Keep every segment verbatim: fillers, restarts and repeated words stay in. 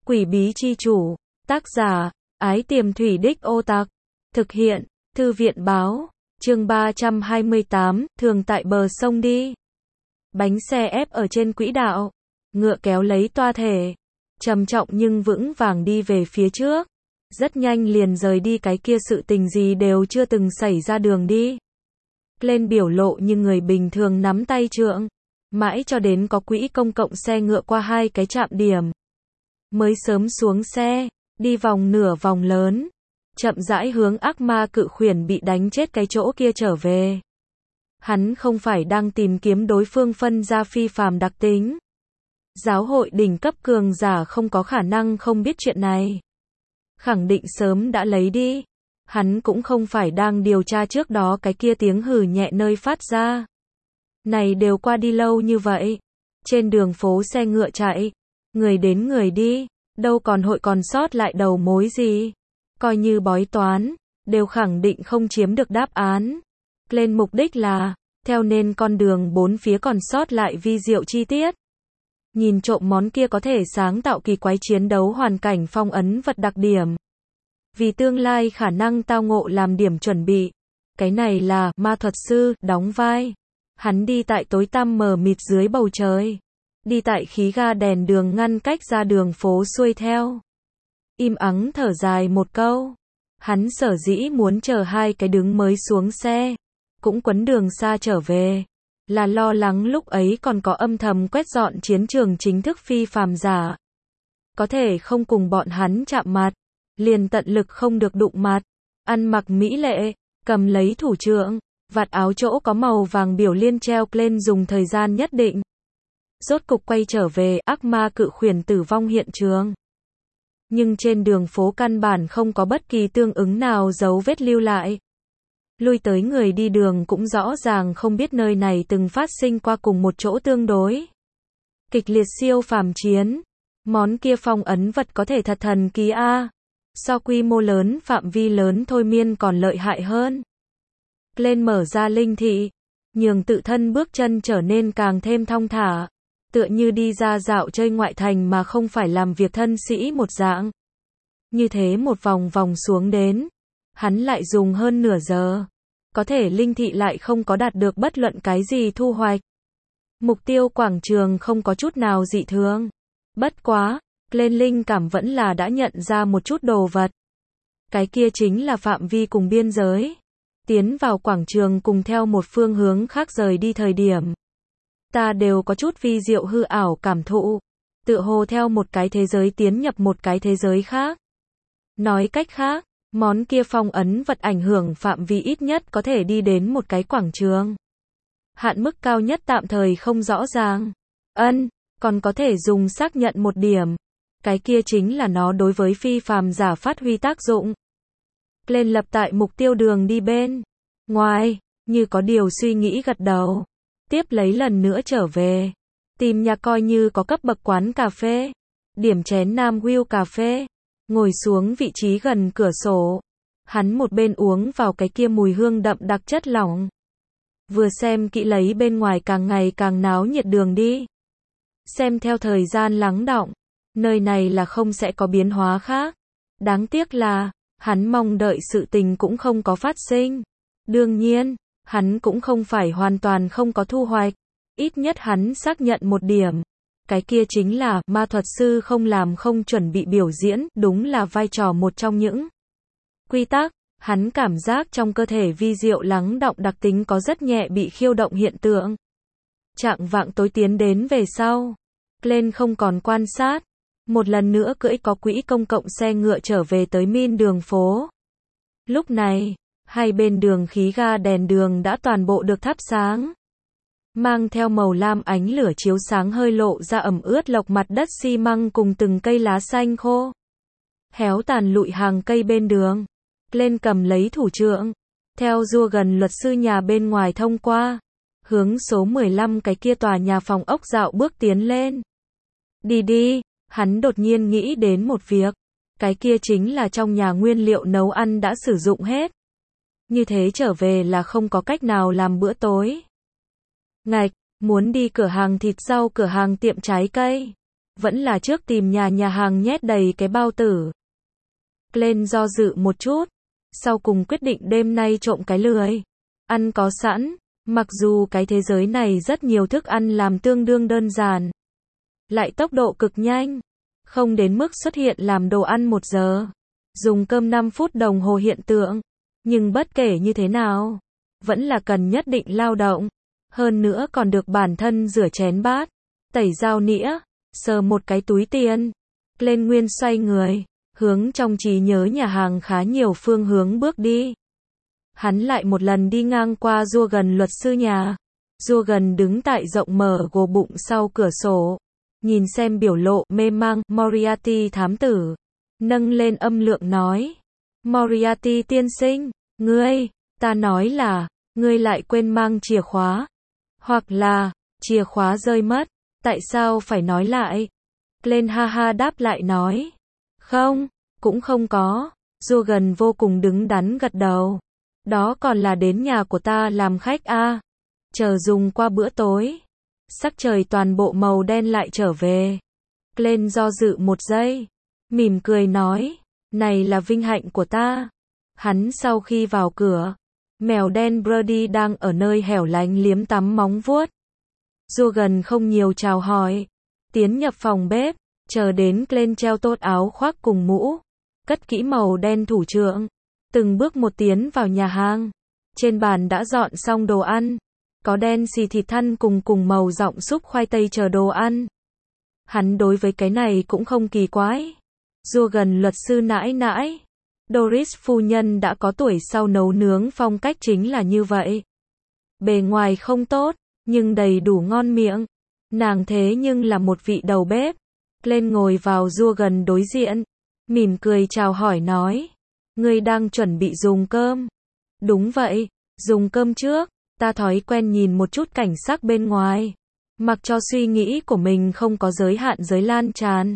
Quỷ bí chi chủ, tác giả, Ái Tiềm Thủy Đích Ô Tạc, thực hiện, Thư viện báo, chương ba trăm hai mươi tám, thường tại bờ sông đi. Bánh xe ép ở trên quỹ đạo, ngựa kéo lấy toa thể, trầm trọng nhưng vững vàng đi về phía trước, rất nhanh liền rời đi cái kia sự tình gì đều chưa từng xảy ra đường đi. Lên biểu lộ như người bình thường nắm tay trượng, mãi cho đến có quỹ công cộng xe ngựa qua hai cái trạm điểm. Mới sớm xuống xe, đi vòng nửa vòng lớn, chậm rãi hướng ác ma cự khuyển bị đánh chết cái chỗ kia trở về. Hắn không phải đang tìm kiếm đối phương phân ra phi phàm đặc tính. Giáo hội đỉnh cấp cường giả không có khả năng không biết chuyện này. Khẳng định sớm đã lấy đi. Hắn cũng không phải đang điều tra trước đó cái kia tiếng hừ nhẹ nơi phát ra. Này đều qua đi lâu như vậy. Trên đường phố xe ngựa chạy, người đến người đi, đâu còn hội còn sót lại đầu mối gì. Coi như bói toán, đều khẳng định không chiếm được đáp án. Lên mục đích là, theo nên con đường bốn phía còn sót lại vi diệu chi tiết. Nhìn trộm món kia có thể sáng tạo kỳ quái chiến đấu hoàn cảnh phong ấn vật đặc điểm. Vì tương lai khả năng tao ngộ làm điểm chuẩn bị. Cái này là ma thuật sư đóng vai. Hắn đi tại tối tăm mờ mịt dưới bầu trời. Đi tại khí ga đèn đường ngăn cách ra đường phố xuôi theo. Im ắng thở dài một câu. Hắn sở dĩ muốn chờ hai cái đứng mới xuống xe. Cũng quấn đường xa trở về. Là lo lắng lúc ấy còn có âm thầm quét dọn chiến trường chính thức phi phàm giả. Có thể không cùng bọn hắn chạm mặt. Liền tận lực không được đụng mặt. Ăn mặc mỹ lệ, cầm lấy thủ trượng, vạt áo chỗ có màu vàng biểu liên treo lên dùng thời gian nhất định. Rốt cục quay trở về ác ma cự khuyển tử vong hiện trường. Nhưng trên đường phố căn bản không có bất kỳ tương ứng nào dấu vết lưu lại. Lui tới người đi đường cũng rõ ràng không biết nơi này từng phát sinh qua cùng một chỗ tương đối. Kịch liệt siêu phàm chiến. Món kia phong ấn vật có thể thật thần kỳ a. So quy mô lớn phạm vi lớn thôi miên còn lợi hại hơn. Lên mở ra linh thị. Nhường tự thân bước chân trở nên càng thêm thong thả. Tựa như đi ra dạo chơi ngoại thành mà không phải làm việc thân sĩ một dạng. Như thế một vòng vòng xuống đến. Hắn lại dùng hơn nửa giờ. Có thể linh thị lại không có đạt được bất luận cái gì thu hoạch. Mục tiêu quảng trường không có chút nào dị thường. Bất quá, lên linh cảm vẫn là đã nhận ra một chút đồ vật. Cái kia chính là phạm vi cùng biên giới. Tiến vào quảng trường cùng theo một phương hướng khác rời đi thời điểm. Ta đều có chút vi diệu hư ảo cảm thụ. Tựa hồ theo một cái thế giới tiến nhập một cái thế giới khác. Nói cách khác, món kia phong ấn vật ảnh hưởng phạm vi ít nhất có thể đi đến một cái quảng trường. Hạn mức cao nhất tạm thời không rõ ràng. Ân, còn có thể dùng xác nhận một điểm. Cái kia chính là nó đối với phi phàm giả phát huy tác dụng. Lên lập tại mục tiêu đường đi bên ngoài, như có điều suy nghĩ gật đầu. Tiếp lấy lần nữa trở về. Tìm nhà coi như có cấp bậc quán cà phê. Điểm chén Nam Will cà phê. Ngồi xuống vị trí gần cửa sổ. Hắn một bên uống vào cái kia mùi hương đậm đặc chất lỏng. Vừa xem kỹ lấy bên ngoài càng ngày càng náo nhiệt đường đi. Xem theo thời gian lắng đọng. Nơi này là không sẽ có biến hóa khác. Đáng tiếc là, hắn mong đợi sự tình cũng không có phát sinh. Đương nhiên, hắn cũng không phải hoàn toàn không có thu hoạch. Ít nhất hắn xác nhận một điểm. Cái kia chính là, ma thuật sư không làm không chuẩn bị biểu diễn, đúng là vai trò một trong những quy tắc. Hắn cảm giác trong cơ thể vi diệu lắng đọng đặc tính có rất nhẹ bị khiêu động hiện tượng. Trạng vạng tối tiến đến về sau. Lên không còn quan sát. Một lần nữa cưỡi có quỹ công cộng xe ngựa trở về tới min đường phố. Lúc này, hai bên đường khí ga đèn đường đã toàn bộ được thắp sáng. Mang theo màu lam ánh lửa chiếu sáng hơi lộ ra ẩm ướt lộc mặt đất xi măng cùng từng cây lá xanh khô. Héo tàn lụi hàng cây bên đường. Lên cầm lấy thủ trượng. Theo rua gần luật sư nhà bên ngoài thông qua. Hướng số mười lăm cái kia tòa nhà phòng ốc dạo bước tiến lên. Đi đi. Hắn đột nhiên nghĩ đến một việc. Cái kia chính là trong nhà nguyên liệu nấu ăn đã sử dụng hết. Như thế trở về là không có cách nào làm bữa tối. Ngạch, muốn đi cửa hàng thịt rau cửa hàng tiệm trái cây. Vẫn là trước tìm nhà nhà hàng nhét đầy cái bao tử. Glenn do dự một chút, sau cùng quyết định đêm nay trộm cái lười. Ăn có sẵn, mặc dù cái thế giới này rất nhiều thức ăn làm tương đương đơn giản. Lại tốc độ cực nhanh, không đến mức xuất hiện làm đồ ăn một giờ. Dùng cơm năm phút đồng hồ hiện tượng. Nhưng bất kể như thế nào, vẫn là cần nhất định lao động. Hơn nữa còn được bản thân rửa chén bát, tẩy dao nĩa, sờ một cái túi tiền. Glenn Nguyên xoay người, hướng trong trí nhớ nhà hàng khá nhiều phương hướng bước đi. Hắn lại một lần đi ngang qua Jurgen luật sư nhà. Jurgen đứng tại rộng mở gồ bụng sau cửa sổ, nhìn xem biểu lộ mê mang Moriarty thám tử, nâng lên âm lượng nói: Moriarty tiên sinh, ngươi, ta nói là, ngươi lại quên mang chìa khóa. Hoặc là, chìa khóa rơi mất, tại sao phải nói lại? Glenn ha ha đáp lại nói: Không, cũng không có. Jurgen vô cùng đứng đắn gật đầu. Đó còn là đến nhà của ta làm khách a. À. Chờ dùng qua bữa tối. Sắc trời toàn bộ màu đen lại trở về. Glenn do dự một giây, mỉm cười nói: Này là vinh hạnh của ta. Hắn sau khi vào cửa, mèo đen Brody đang ở nơi hẻo lánh liếm tắm móng vuốt. Jurgen không nhiều chào hỏi, tiến nhập phòng bếp, chờ đến Glenn treo tốt áo khoác cùng mũ, cất kỹ màu đen thủ trưởng, từng bước một tiến vào nhà hàng. Trên bàn đã dọn xong đồ ăn, có đen xì thịt thăn cùng cùng màu giọng súp khoai tây chờ đồ ăn. Hắn đối với cái này cũng không kỳ quái. Jurgen luật sư nãi nãi, Doris phu nhân đã có tuổi sau nấu nướng phong cách chính là như vậy. Bề ngoài không tốt, nhưng đầy đủ ngon miệng. Nàng thế nhưng là một vị đầu bếp. Glenn ngồi vào Jurgen đối diện, mỉm cười chào hỏi nói: Ngươi đang chuẩn bị dùng cơm? Đúng vậy, dùng cơm trước, ta thói quen nhìn một chút cảnh sắc bên ngoài, mặc cho suy nghĩ của mình không có giới hạn giới lan tràn.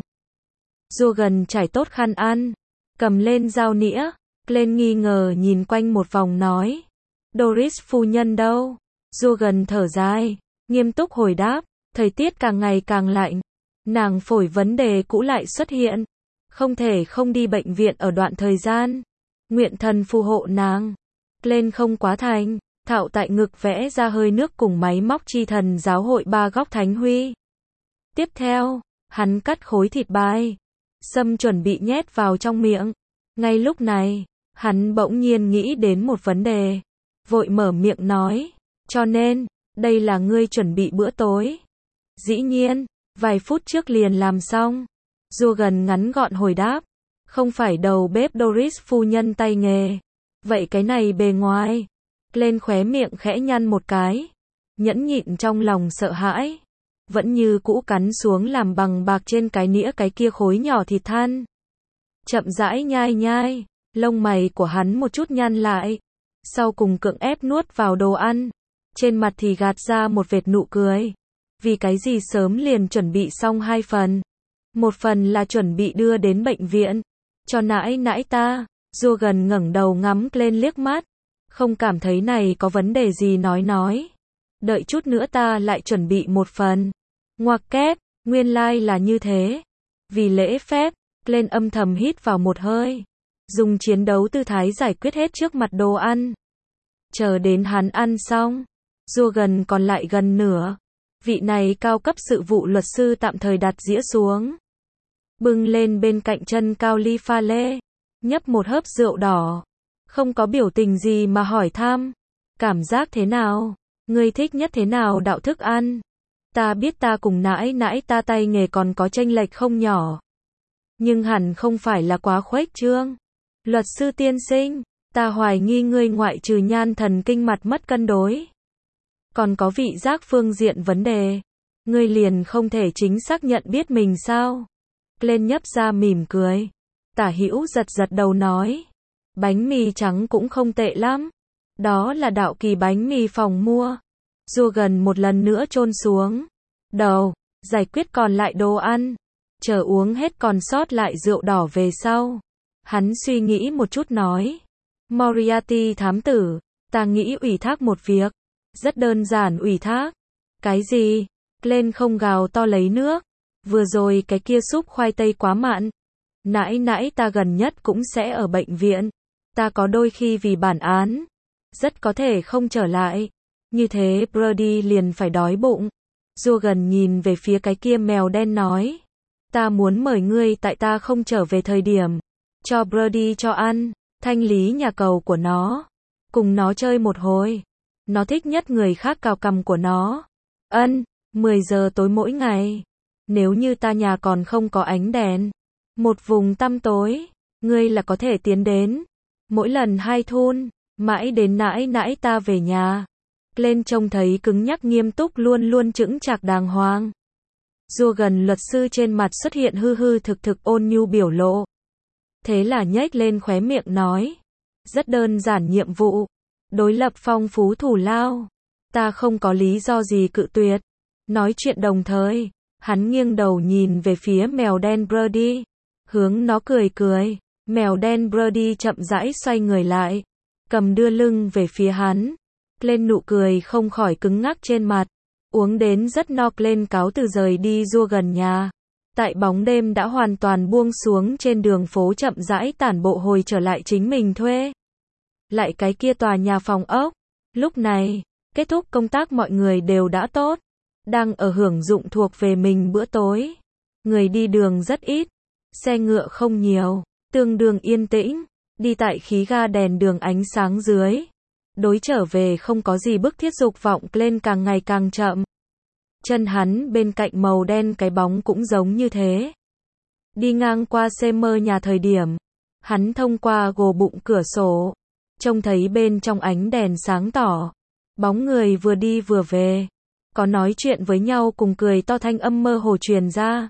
Jurgen trải tốt khăn ăn, cầm lên dao nĩa, Glenn nghi ngờ nhìn quanh một vòng nói: Doris phu nhân đâu? Jurgen thở dài, nghiêm túc hồi đáp: Thời tiết càng ngày càng lạnh, nàng phổi vấn đề cũ lại xuất hiện, không thể không đi bệnh viện ở đoạn thời gian. Nguyện thần phù hộ nàng. Glenn không quá thành thạo tại ngực vẽ ra hơi nước cùng máy móc chi thần giáo hội ba góc thánh huy. Tiếp theo, hắn cắt khối thịt bài, sâm chuẩn bị nhét vào trong miệng. Ngay lúc này, hắn bỗng nhiên nghĩ đến một vấn đề, vội mở miệng nói: Cho nên, đây là ngươi chuẩn bị bữa tối? Dĩ nhiên, vài phút trước liền làm xong. Jurgen ngắn gọn hồi đáp: Không phải đầu bếp Doris phu nhân tay nghề. Vậy cái này bề ngoài. Glenn khóe miệng khẽ nhăn một cái, nhẫn nhịn trong lòng sợ hãi, vẫn như cũ cắn xuống làm bằng bạc trên cái nĩa cái kia khối nhỏ thịt than. Chậm rãi nhai nhai, lông mày của hắn một chút nhăn lại, sau cùng cưỡng ép nuốt vào đồ ăn, trên mặt thì gạt ra một vệt nụ cười. Vì cái gì sớm liền chuẩn bị xong hai phần. Một phần là chuẩn bị đưa đến bệnh viện, cho nãi nãi ta. Jurgen ngẩng đầu ngắm lên liếc mắt, không cảm thấy này có vấn đề gì nói nói. Đợi chút nữa ta lại chuẩn bị một phần. Ngoặc kép, nguyên lai like là như thế. Vì lễ phép, Glenn âm thầm hít vào một hơi, dùng chiến đấu tư thái giải quyết hết trước mặt đồ ăn. Chờ đến hắn ăn xong, Jurgen còn lại gần nửa. Vị này cao cấp sự vụ luật sư tạm thời đặt dĩa xuống, bưng lên bên cạnh chân cao ly pha lê, nhấp một hớp rượu đỏ, không có biểu tình gì mà hỏi thăm: Cảm giác thế nào? Ngươi thích nhất thế nào đạo thức ăn? Ta biết ta cùng nãi nãi ta tay nghề còn có chênh lệch không nhỏ, nhưng hẳn không phải là quá khuếch trương. Luật sư tiên sinh, ta hoài nghi ngươi ngoại trừ nhan thần kinh mặt mất cân đối, còn có vị giác phương diện vấn đề. Ngươi liền không thể chính xác nhận biết mình sao? Glenn nhấp ra mỉm cười, tả hữu giật giật đầu nói: Bánh mì trắng cũng không tệ lắm. Đó là đạo kỳ bánh mì phòng mua. Jurgen một lần nữa chôn xuống đầu, giải quyết còn lại đồ ăn, chờ uống hết còn sót lại rượu đỏ về sau. Hắn suy nghĩ một chút nói: Moriarty thám tử, ta nghĩ ủy thác một việc. Rất đơn giản ủy thác. Cái gì? Glenn không gào to lấy nước, Vừa rồi cái kia súp khoai tây quá mặn. Nãy nãy ta gần nhất cũng sẽ ở bệnh viện. Ta có đôi khi vì bản án, rất có thể không trở lại. Như thế Brody liền phải đói bụng. Dugan nhìn về phía cái kia mèo đen nói. Ta muốn mời ngươi tại ta không trở về thời điểm. Cho Brody cho ăn, thanh lý nhà cầu của nó. Cùng nó chơi một hồi. Nó thích nhất người khác cào cằm của nó. Ân, mười giờ tối mỗi ngày. Nếu như ta nhà còn không có ánh đèn, một vùng tăm tối, ngươi là có thể tiến đến. Mỗi lần hai thun, mãi đến nãy nãy ta về nhà. Lên trông thấy cứng nhắc nghiêm túc luôn luôn chững chạc đàng hoàng. Dugan luật sư trên mặt xuất hiện hư hư thực thực ôn nhu biểu lộ. Thế là nhếch lên khóe miệng nói. Rất đơn giản nhiệm vụ. Đối lập phong phú thủ lao. Ta không có lý do gì cự tuyệt. Nói chuyện đồng thời, hắn nghiêng đầu nhìn về phía mèo đen Brody. Hướng nó cười cười. Mèo đen Brody chậm rãi xoay người lại. Cầm đưa lưng về phía hắn. Lên nụ cười không khỏi cứng ngắc trên mặt. Uống đến rất no, lên cáo từ rời đi Dugan nhà. Tại bóng đêm đã hoàn toàn buông xuống, trên đường phố chậm rãi tản bộ hồi trở lại chính mình thuê. Lại cái kia tòa nhà phòng ốc. Lúc này, kết thúc công tác mọi người đều đã tốt. Đang ở hưởng dụng thuộc về mình bữa tối. Người đi đường rất ít. Xe ngựa không nhiều. Tương đương yên tĩnh. Đi tại khí ga đèn đường ánh sáng dưới. Đối trở về không có gì bức thiết, dục vọng lên càng ngày càng chậm. Chân hắn bên cạnh màu đen cái bóng cũng giống như thế. Đi ngang qua xe mơ nhà thời điểm, hắn thông qua gồ bụng cửa sổ, trông thấy bên trong ánh đèn sáng tỏ, bóng người vừa đi vừa về, có nói chuyện với nhau cùng cười to, thanh âm mơ hồ truyền ra.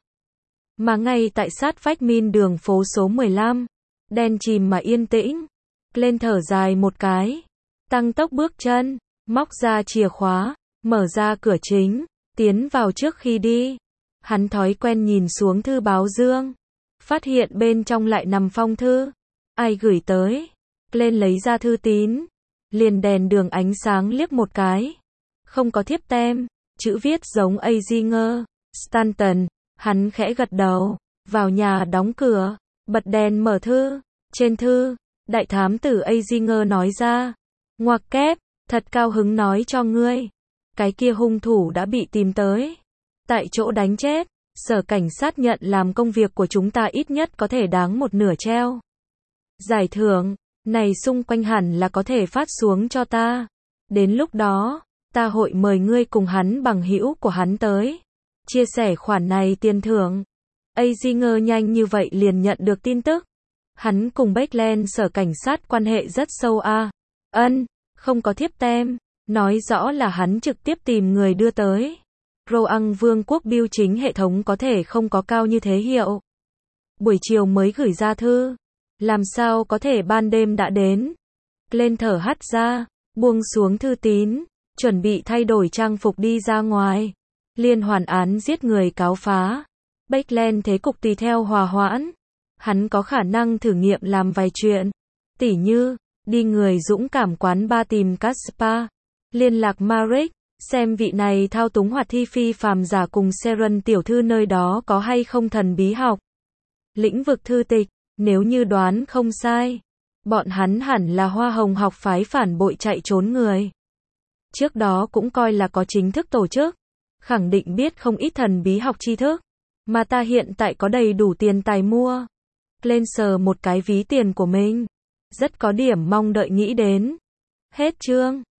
Mà ngay tại sát vách min đường phố số mười lăm, đen chìm mà yên tĩnh, lên thở dài một cái, tăng tốc bước chân, móc ra chìa khóa, mở ra cửa chính, tiến vào. Trước khi đi, hắn thói quen nhìn xuống thư báo dương, phát hiện bên trong lại nằm phong thư. Ai gửi tới? Lên lấy ra thư tín, liền đèn đường ánh sáng liếc một cái, không có thiếp tem, chữ viết giống Azinger, Stanton. Hắn khẽ gật đầu, vào nhà đóng cửa, bật đèn mở thư. Trên thư, đại thám tử Azinger nói ra, ngoặc kép, thật cao hứng nói cho ngươi, cái kia hung thủ đã bị tìm tới, tại chỗ đánh chết. Sở cảnh sát nhận làm công việc của chúng ta ít nhất có thể đáng một nửa treo. Giải thưởng này xung quanh hẳn là có thể phát xuống cho ta. Đến lúc đó, ta hội mời ngươi cùng hắn bằng hữu của hắn tới, chia sẻ khoản này tiền thưởng. Azinger nhanh như vậy liền nhận được tin tức. Hắn cùng Bakeland sở cảnh sát quan hệ rất sâu a. Ân, không có thiếp tem, nói rõ là hắn trực tiếp tìm người đưa tới. Roang Vương quốc bưu chính hệ thống có thể không có cao như thế hiệu. Buổi chiều mới gửi ra thư, làm sao có thể ban đêm đã đến. Lên thở hắt ra, buông xuống thư tín, chuẩn bị thay đổi trang phục đi ra ngoài. Liên hoàn án giết người cáo phá. Bakeland thế cục tùy theo hòa hoãn. Hắn có khả năng thử nghiệm làm vài chuyện. Tỉ như, đi người dũng cảm quán ba tìm Caspar. Liên lạc Marek, xem vị này thao túng hoạt thi phi phàm giả cùng Seren tiểu thư nơi đó có hay không thần bí học. Lĩnh vực thư tịch, nếu như đoán không sai, bọn hắn hẳn là hoa hồng học phái phản bội chạy trốn người. Trước đó cũng coi là có chính thức tổ chức, khẳng định biết không ít thần bí học tri thức, mà ta hiện tại có đầy đủ tiền tài mua. Lên sờ một cái ví tiền của mình, rất có điểm mong đợi nghĩ đến. Hết chương.